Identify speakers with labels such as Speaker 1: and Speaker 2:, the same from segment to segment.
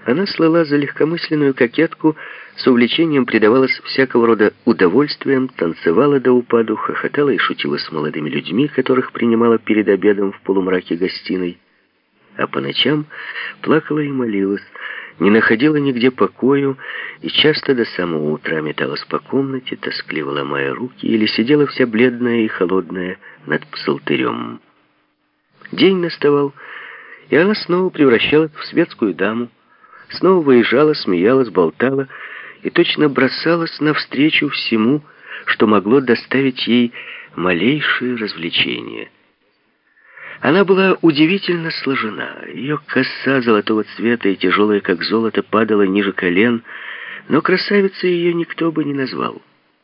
Speaker 1: Она слыла за легкомысленную кокетку, с увлечением предавалась всякого рода удовольствиям, танцевала до упаду, хохотала и шутила с молодыми людьми, которых принимала перед обедом в полумраке гостиной. А по ночам плакала и молилась, не находила нигде покою и часто до самого утра металась по комнате, тоскливо ломая руки, или сидела вся бледная и холодная над псалтырем. День наставал, и она снова превращалась в светскую даму, снова выезжала, смеялась, болтала и точно бросалась навстречу всему, что могло доставить ей малейшие развлечения. Она была удивительно сложена. Ее коса золотого цвета и тяжелая, как золото, падала ниже колен, но красавицей ее никто бы не назвал.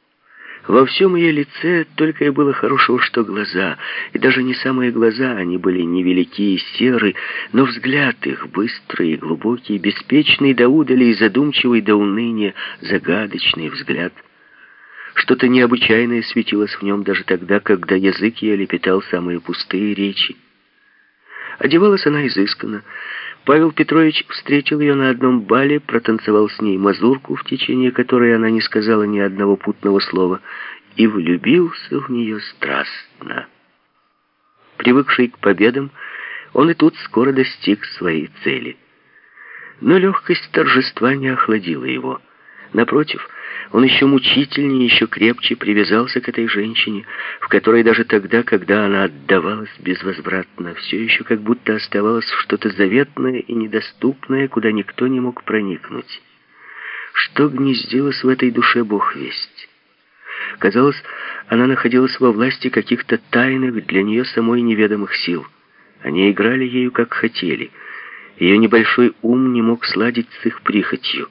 Speaker 1: Во всем ее лице только и было хорошего, что глаза, и даже не самые глаза, они были невелики и серы, но взгляд их, быстрый и глубокий, беспечный до удали и задумчивый до уныния, загадочный взгляд. Что-то необычайное светилось в нем даже тогда, когда язык ее лепетал самые пустые речи. Одевалась она изысканно. Павел Петрович встретил ее на одном бале, протанцевал с ней мазурку, в течение которой она не сказала ни одного путного слова, и влюбился в нее страстно. Привыкший к победам, он и тут скоро достиг своей цели. Но легкость торжества не охладила его. Напротив, он еще мучительнее, еще крепче привязался к этой женщине, в которой даже тогда, когда она отдавалась безвозвратно, все еще как будто оставалось что-то заветное и недоступное, куда никто не мог проникнуть. Что гнездилось в этой душе, Бог весть. Казалось, она находилась во власти каких-то тайных, для нее самой неведомых сил. Они играли ею, как хотели. Ее небольшой ум не мог сладить с их прихотью.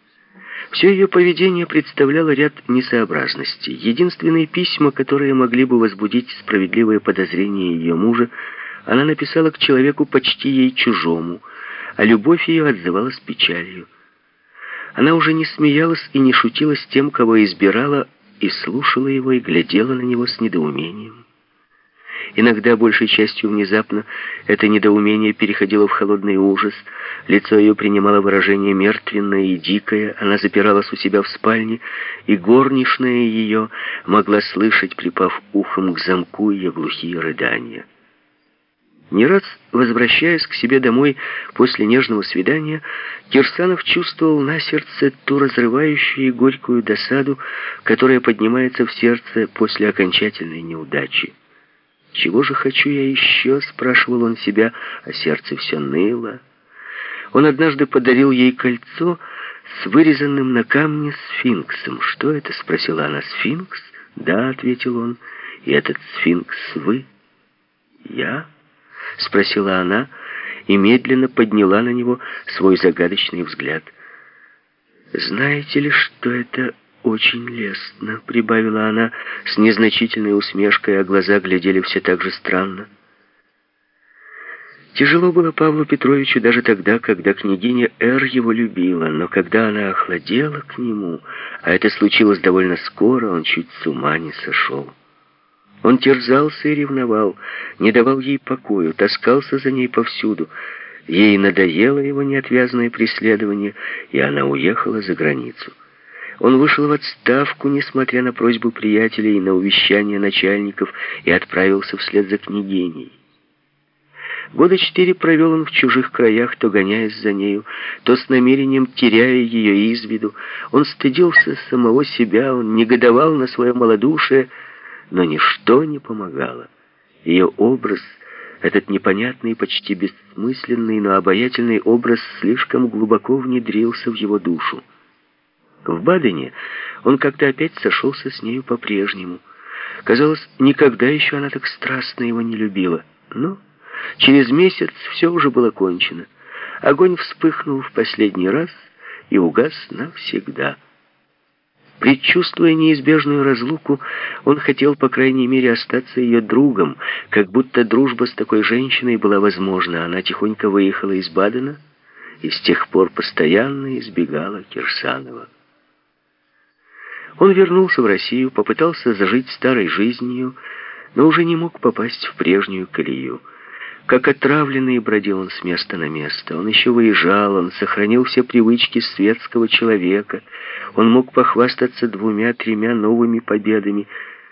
Speaker 1: Все ее поведение представляло ряд несообразностей. Единственные письма, которые могли бы возбудить справедливые подозрения ее мужа, она написала к человеку почти ей чужому, а любовь ее отзывалась печалью. Она уже не смеялась и не шутила с тем, кого избирала, и слушала его, и глядела на него с недоумением. Иногда, большей частью внезапно, это недоумение переходило в холодный ужас. Лицо ее принимало выражение мертвенное и дикое. Она запиралась у себя в спальне, и горничная ее могла слышать, припав ухом к замку, ее глухие рыдания. Не раз, возвращаясь к себе домой после нежного свидания, Кирсанов чувствовал на сердце ту разрывающую и горькую досаду, которая поднимается в сердце после окончательной неудачи. «Чего же хочу я еще?» — спрашивал он себя, а сердце все ныло. Он однажды подарил ей кольцо с вырезанным на камне сфинксом. «Что это?» — спросила она. «Сфинкс?» «Да», — ответил он. «И этот сфинкс вы?» «Я?» — спросила она и медленно подняла на него свой загадочный взгляд. «Знаете ли, что это очень лестно?» — прибавила она с незначительной усмешкой, а глаза глядели все так же странно. Тяжело было Павлу Петровичу даже тогда, когда княгиня Р. его любила, но когда она охладела к нему, а это случилось довольно скоро, он чуть с ума не сошел. Он терзался и ревновал, не давал ей покою, таскался за ней повсюду. Ей надоело его неотвязное преследование, и она уехала за границу. Он вышел в отставку, несмотря на просьбы приятелей и на увещания начальников, и отправился вслед за княгиней. Года 4 провел он в чужих краях, то гоняясь за нею, то с намерением теряя ее из виду. Он стыдился самого себя, он негодовал на свое малодушие, но ничто не помогало. Ее образ, этот непонятный, почти бессмысленный, но обаятельный образ, слишком глубоко внедрился в его душу. В Бадене он как-то опять сошелся с нею по-прежнему. Казалось, никогда еще она так страстно его не любила. Но через месяц все уже было кончено. Огонь вспыхнул в последний раз и угас навсегда. Предчувствуя неизбежную разлуку, он хотел, по крайней мере, остаться ее другом, как будто дружба с такой женщиной была возможна. Она тихонько выехала из Бадена и с тех пор постоянно избегала Кирсанова. Он вернулся в Россию, попытался зажить старой жизнью, но уже не мог попасть в прежнюю колею. Как отравленный бродил он с места на место. Он еще выезжал, он сохранил все привычки светского человека. Он мог похвастаться 2-3 новыми победами.